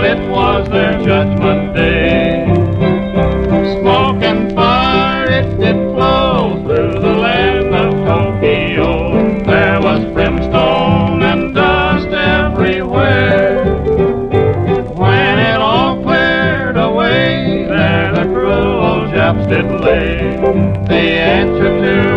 it was their judgment day. Smoke and fire, it did flow through the land of Tokyo. There was brimstone and dust everywhere. When it all cleared away, there the cruel old Japs did lay. The answer to